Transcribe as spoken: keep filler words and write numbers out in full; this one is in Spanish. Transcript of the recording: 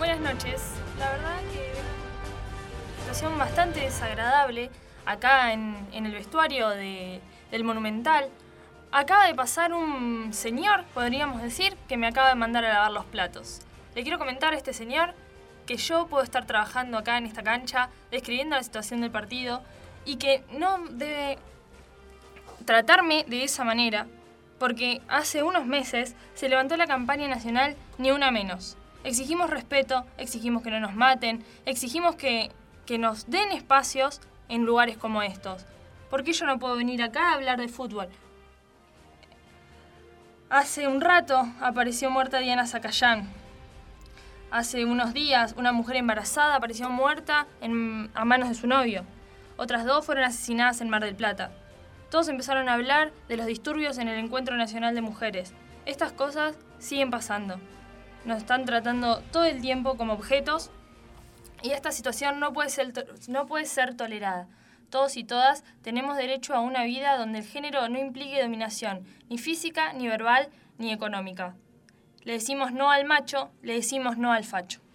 Buenas noches. La verdad que una situación bastante desagradable acá en, en el vestuario de, del Monumental. Acaba de pasar un señor, podríamos decir, que me acaba de mandar a lavar los platos. Le quiero comentar a este señor que yo puedo estar trabajando acá en esta cancha, describiendo la situación del partido, y que no debe tratarme de esa manera, porque hace unos meses se levantó la campaña nacional Ni Una Menos. Exigimos respeto, exigimos que no nos maten, exigimos que, que nos den espacios en lugares como estos. ¿Por qué yo no puedo venir acá a hablar de fútbol? Hace un rato apareció muerta Diana Zacayán. Hace unos días una mujer embarazada apareció muerta en, a manos de su novio. Otras dos fueron asesinadas en Mar del Plata. Todos empezaron a hablar de los disturbios en el Encuentro Nacional de Mujeres. Estas cosas siguen pasando. Nos están tratando todo el tiempo como objetos y esta situación no puede ser, no puede ser tolerada. Todos y todas tenemos derecho a una vida donde el género no implique dominación, ni física, ni verbal, ni económica. Le decimos no al macho, le decimos no al facho.